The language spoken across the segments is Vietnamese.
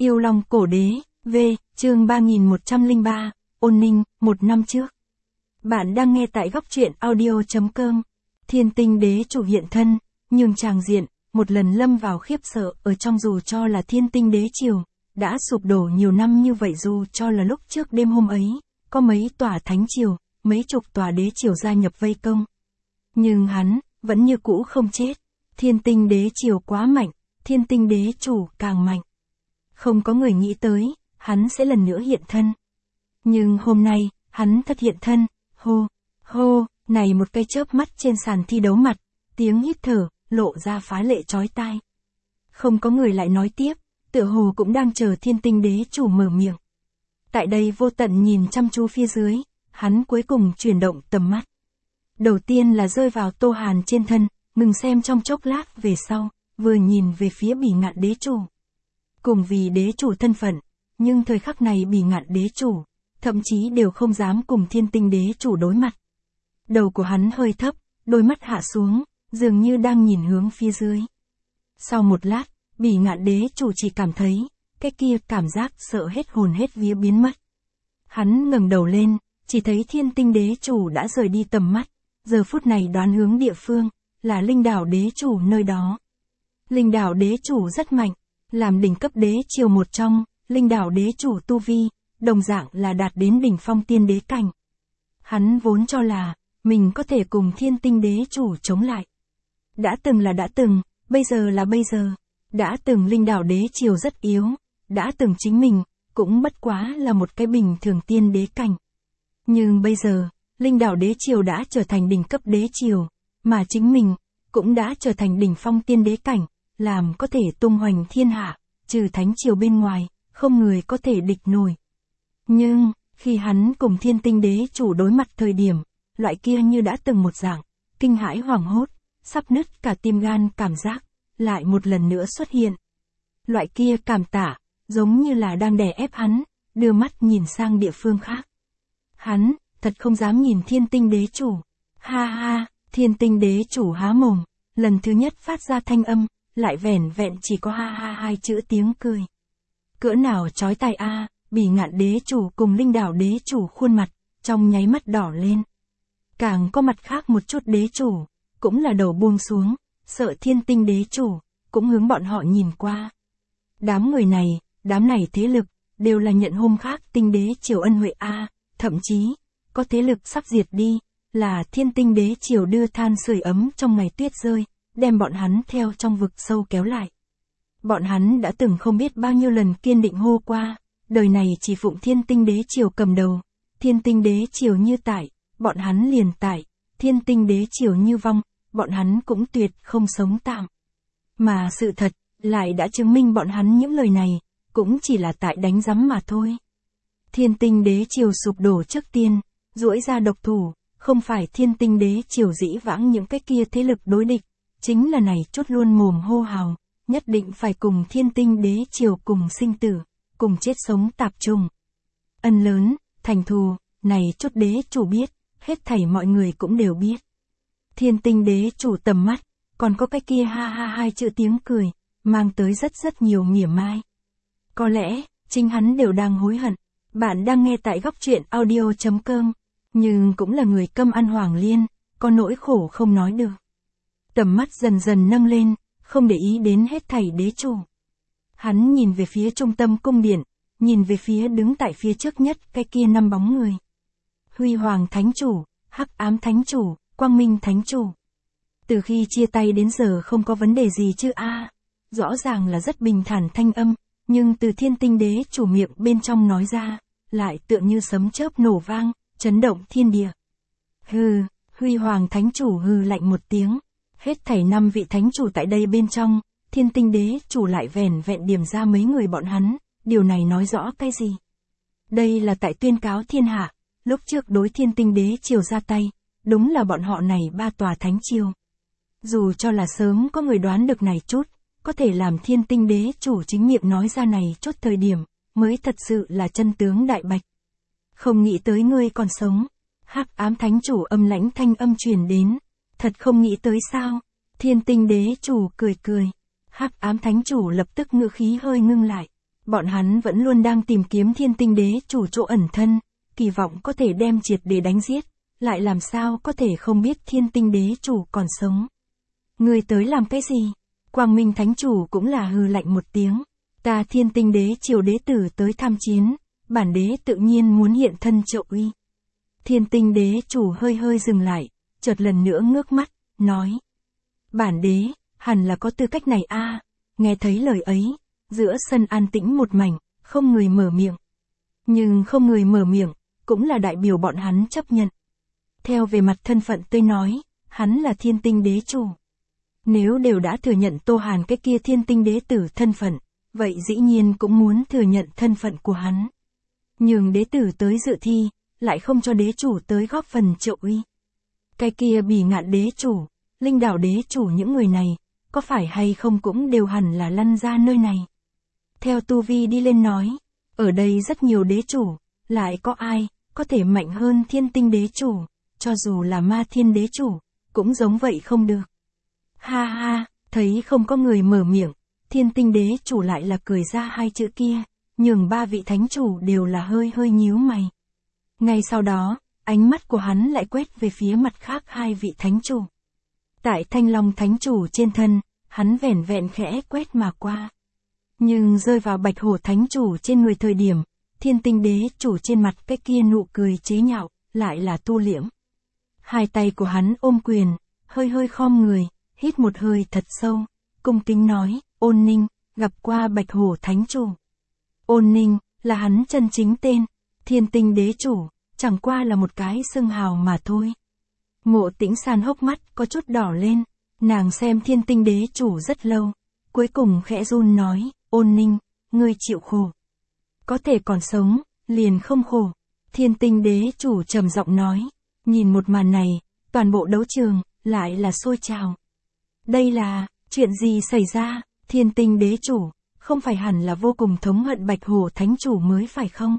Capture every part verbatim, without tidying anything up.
Yêu Long Cổ Đế, V, chương ba nghìn một trăm lẻ ba, Ôn Ninh, một năm trước. Bạn đang nghe tại góc truyện audio chấm com. Thiên Tinh Đế chủ hiện thân, nhưng tràng diện, một lần lâm vào khiếp sợ ở trong dù cho là Thiên Tinh Đế triều, đã sụp đổ nhiều năm như vậy dù cho là lúc trước đêm hôm ấy, có mấy tòa thánh triều, mấy chục tòa đế triều gia nhập vây công. Nhưng hắn, vẫn như cũ không chết. Thiên Tinh Đế triều quá mạnh, Thiên Tinh Đế chủ càng mạnh. Không có người nghĩ tới, hắn sẽ lần nữa hiện thân. Nhưng hôm nay, hắn thật hiện thân, hô, hô, này một cây chớp mắt trên sàn thi đấu mặt, tiếng hít thở, lộ ra phá lệ chói tai. Không có người lại nói tiếp, tựa hồ cũng đang chờ Thiên Tinh Đế chủ mở miệng. Tại đây Vô Tận nhìn chăm chú phía dưới, hắn cuối cùng chuyển động tầm mắt. Đầu tiên là rơi vào Tô Hàn trên thân, ngừng xem trong chốc lát về sau, vừa nhìn về phía Bỉ Ngạn Đế chủ. Cùng vì đế chủ thân phận, nhưng thời khắc này Bỉ Ngạn Đế chủ, thậm chí đều không dám cùng Thiên Tinh Đế chủ đối mặt. Đầu của hắn hơi thấp, đôi mắt hạ xuống, dường như đang nhìn hướng phía dưới. Sau một lát, Bỉ Ngạn Đế chủ chỉ cảm thấy, cái kia cảm giác sợ hết hồn hết vía biến mất. Hắn ngẩng đầu lên, chỉ thấy Thiên Tinh Đế chủ đã rời đi tầm mắt, giờ phút này đoán hướng địa phương, là Linh Đảo Đế chủ nơi đó. Linh Đảo Đế chủ rất mạnh, làm đỉnh cấp đế triều một trong, Linh Đảo Đế chủ tu vi, đồng dạng là đạt đến đỉnh phong tiên đế cảnh. Hắn vốn cho là, mình có thể cùng Thiên Tinh Đế chủ chống lại. Đã từng là đã từng, bây giờ là bây giờ, đã từng Linh Đảo Đế triều rất yếu, đã từng chính mình, cũng bất quá là một cái bình thường tiên đế cảnh. Nhưng bây giờ, Linh Đảo Đế triều đã trở thành đỉnh cấp đế triều, mà chính mình, cũng đã trở thành đỉnh phong tiên đế cảnh, làm có thể tung hoành thiên hạ, trừ thánh triều bên ngoài, không người có thể địch nổi. Nhưng, khi hắn cùng Thiên Tinh Đế chủ đối mặt thời điểm, loại kia như đã từng một dạng, kinh hãi hoảng hốt, sắp nứt cả tim gan cảm giác, lại một lần nữa xuất hiện. Loại kia cảm tả, giống như là đang đè ép hắn, đưa mắt nhìn sang địa phương khác. Hắn, thật không dám nhìn Thiên Tinh Đế chủ. Ha ha, Thiên Tinh Đế chủ há mồm, lần thứ nhất phát ra thanh âm, lại vẻn vẹn chỉ có ha ha hai chữ tiếng cười. Cỡ nào chói tai a, Bỉ Ngạn Đế chủ cùng Linh Đảo Đế chủ khuôn mặt, trong nháy mắt đỏ lên. Càng có mặt khác một chút đế chủ, cũng là đầu buông xuống, sợ Thiên Tinh Đế chủ, cũng hướng bọn họ nhìn qua. Đám người này, đám này thế lực, đều là nhận hôm khác Tinh Đế triều ân huệ a, thậm chí, có thế lực sắp diệt đi, là Thiên Tinh Đế triều đưa than sưởi ấm trong ngày tuyết rơi, đem bọn hắn theo trong vực sâu kéo lại. Bọn hắn đã từng không biết bao nhiêu lần kiên định hô qua, đời này chỉ phụng Thiên Tinh Đế triều cầm đầu, Thiên Tinh Đế triều như tại, bọn hắn liền tại, Thiên Tinh Đế triều như vong, bọn hắn cũng tuyệt không sống tạm. Mà sự thật, lại đã chứng minh bọn hắn những lời này, cũng chỉ là tại đánh giấm mà thôi. Thiên Tinh Đế triều sụp đổ trước tiên, duỗi ra độc thủ, không phải Thiên Tinh Đế triều dĩ vãng những cái kia thế lực đối địch, chính là này chốt luôn mồm hô hào, nhất định phải cùng Thiên Tinh Đế triều cùng sinh tử, cùng chết sống tạp trùng. Ân lớn, thành thù, này chốt đế chủ biết, hết thảy mọi người cũng đều biết. Thiên Tinh Đế chủ tầm mắt, còn có cái kia ha ha hai chữ tiếng cười, mang tới rất rất nhiều mỉa mai. Có lẽ, chính hắn đều đang hối hận. Bạn đang nghe tại góc truyện audio chấm com, nhưng cũng là người câm ăn hoàng liên, có nỗi khổ không nói được. Tầm mắt dần dần nâng lên, không để ý đến hết thảy đế chủ. Hắn nhìn về phía trung tâm cung điện, nhìn về phía đứng tại phía trước nhất cái kia năm bóng người. Huy Hoàng Thánh Chủ, Hắc Ám Thánh Chủ, Quang Minh Thánh Chủ. Từ khi chia tay đến giờ không có vấn đề gì chứ a? Rõ ràng là rất bình thản thanh âm, nhưng từ Thiên Tinh Đế chủ miệng bên trong nói ra, lại tựa như sấm chớp nổ vang, chấn động thiên địa. Hừ, Huy Hoàng Thánh Chủ hừ lạnh một tiếng. Hết thảy năm vị thánh chủ tại đây bên trong, Thiên Tinh Đế chủ lại vẻn vẹn điểm ra mấy người bọn hắn, điều này nói rõ cái gì? Đây là tại tuyên cáo thiên hạ, lúc trước đối Thiên Tinh Đế triều ra tay, đúng là bọn họ này ba tòa thánh triều. Dù cho là sớm có người đoán được này chút, có thể làm Thiên Tinh Đế chủ chính miệng nói ra này chút thời điểm, mới thật sự là chân tướng đại bạch. Không nghĩ tới ngươi còn sống. Hắc Ám Thánh Chủ âm lãnh thanh âm truyền đến. Thật không nghĩ tới sao? Thiên Tinh Đế chủ cười cười. Hắc Ám Thánh Chủ lập tức ngữ khí hơi ngưng lại. Bọn hắn vẫn luôn đang tìm kiếm thiên tinh đế chủ chỗ ẩn thân, kỳ vọng có thể đem triệt để đánh giết, lại làm sao có thể không biết thiên tinh đế chủ còn sống. Người tới làm cái gì? Quang Minh Thánh Chủ cũng là hừ lạnh một tiếng. Ta thiên tinh đế triều đế tử tới tham chiến, bản đế tự nhiên muốn hiện thân trợ uy. Thiên tinh đế chủ hơi hơi dừng lại, chợt lần nữa ngước mắt, nói. Bản đế, hẳn là có tư cách này a. Nghe thấy lời ấy, giữa sân an tĩnh một mảnh, không người mở miệng. Nhưng không người mở miệng, cũng là đại biểu bọn hắn chấp nhận. Theo về mặt thân phận tôi nói, hắn là thiên tinh đế chủ. Nếu đều đã thừa nhận Tô Hàn cái kia thiên tinh đế tử thân phận, vậy dĩ nhiên cũng muốn thừa nhận thân phận của hắn. Nhưng đế tử tới dự thi, lại không cho đế chủ tới góp phần trợ uy. Cái kia bỉ ngạn đế chủ, linh đảo đế chủ những người này, có phải hay không cũng đều hẳn là lăn ra nơi này. Theo tu vi đi lên nói, ở đây rất nhiều đế chủ, lại có ai, có thể mạnh hơn thiên tinh đế chủ, cho dù là ma thiên đế chủ, cũng giống vậy không được. Ha ha, thấy không có người mở miệng, thiên tinh đế chủ lại là cười ra hai chữ kia, nhường ba vị thánh chủ đều là hơi hơi nhíu mày. Ngay sau đó, ánh mắt của hắn lại quét về phía mặt khác hai vị thánh chủ. Tại Thanh Long thánh chủ trên thân, hắn vẻn vẹn khẽ quét mà qua. Nhưng rơi vào Bạch Hổ thánh chủ trên người thời điểm, thiên tinh đế chủ trên mặt cái kia nụ cười chế nhạo, lại là tu liễm. Hai tay của hắn ôm quyền, hơi hơi khom người, hít một hơi thật sâu, cung kính nói, Ôn Ninh, gặp qua Bạch Hổ thánh chủ. Ôn Ninh, là hắn chân chính tên, thiên tinh đế chủ, chẳng qua là một cái xưng hào mà thôi. Ngộ Tĩnh San hốc mắt có chút đỏ lên, nàng xem thiên tinh đế chủ rất lâu, cuối cùng khẽ run nói, Ôn Ninh, ngươi chịu khổ. Có thể còn sống, liền không khổ. Thiên tinh đế chủ trầm giọng nói, nhìn một màn này, toàn bộ đấu trường, lại là sôi trào. Đây là, chuyện gì xảy ra, thiên tinh đế chủ, không phải hẳn là vô cùng thống hận Bạch Hổ thánh chủ mới phải không?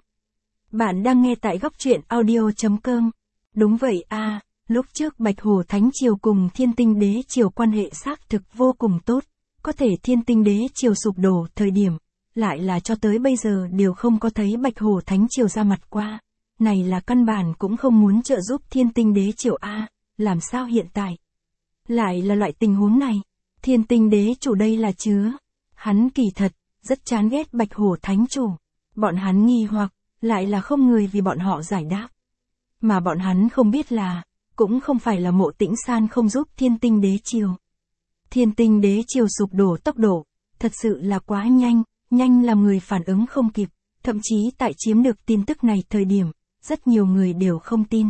Bạn đang nghe tại góc truyện audio chấm com. Đúng vậy a, lúc trước Bạch Hổ thánh triều cùng thiên tinh đế triều quan hệ xác thực vô cùng tốt, có thể thiên tinh đế triều sụp đổ thời điểm, lại là cho tới bây giờ đều không có thấy Bạch Hổ thánh triều ra mặt qua. Này là căn bản cũng không muốn trợ giúp thiên tinh đế triều a, làm sao hiện tại lại là loại tình huống này? Thiên tinh đế chủ đây là chứa, hắn kỳ thật, rất chán ghét Bạch Hổ thánh chủ. Bọn hắn nghi hoặc, lại là không người vì bọn họ giải đáp. Mà bọn hắn không biết là, cũng không phải là Mộ Tĩnh San không giúp thiên tinh đế triều. Thiên tinh đế triều sụp đổ tốc độ, thật sự là quá nhanh, nhanh làm người phản ứng không kịp, thậm chí tại chiếm được tin tức này thời điểm, rất nhiều người đều không tin.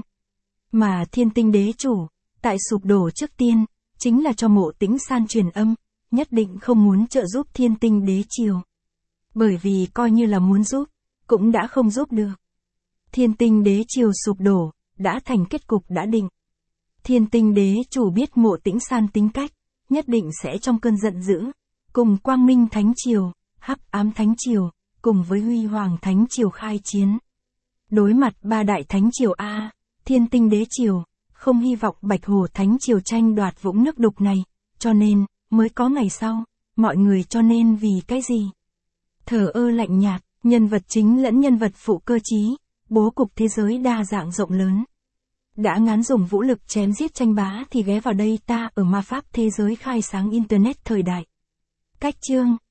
Mà thiên tinh đế chủ, tại sụp đổ trước tiên, chính là cho Mộ Tĩnh San truyền âm, nhất định không muốn trợ giúp thiên tinh đế triều. Bởi vì coi như là muốn giúp, cũng đã không giúp được. Thiên tinh đế triều sụp đổ, đã thành kết cục đã định. Thiên tinh đế chủ biết Mộ Tĩnh San tính cách, nhất định sẽ trong cơn giận dữ, cùng Quang Minh Thánh Triều, Hắc Ám Thánh Triều, cùng với Huy Hoàng Thánh Triều khai chiến. Đối mặt ba đại Thánh Triều A, thiên tinh đế triều, không hy vọng Bạch Hổ Thánh Triều tranh đoạt vũng nước đục này, cho nên, mới có ngày sau, mọi người cho nên vì cái gì? Thờ ơ lạnh nhạt, nhân vật chính lẫn nhân vật phụ cơ trí, bố cục thế giới đa dạng rộng lớn. Đã ngán dùng vũ lực chém giết tranh bá thì ghé vào đây ta ở ma pháp thế giới khai sáng Internet thời đại. Cách chương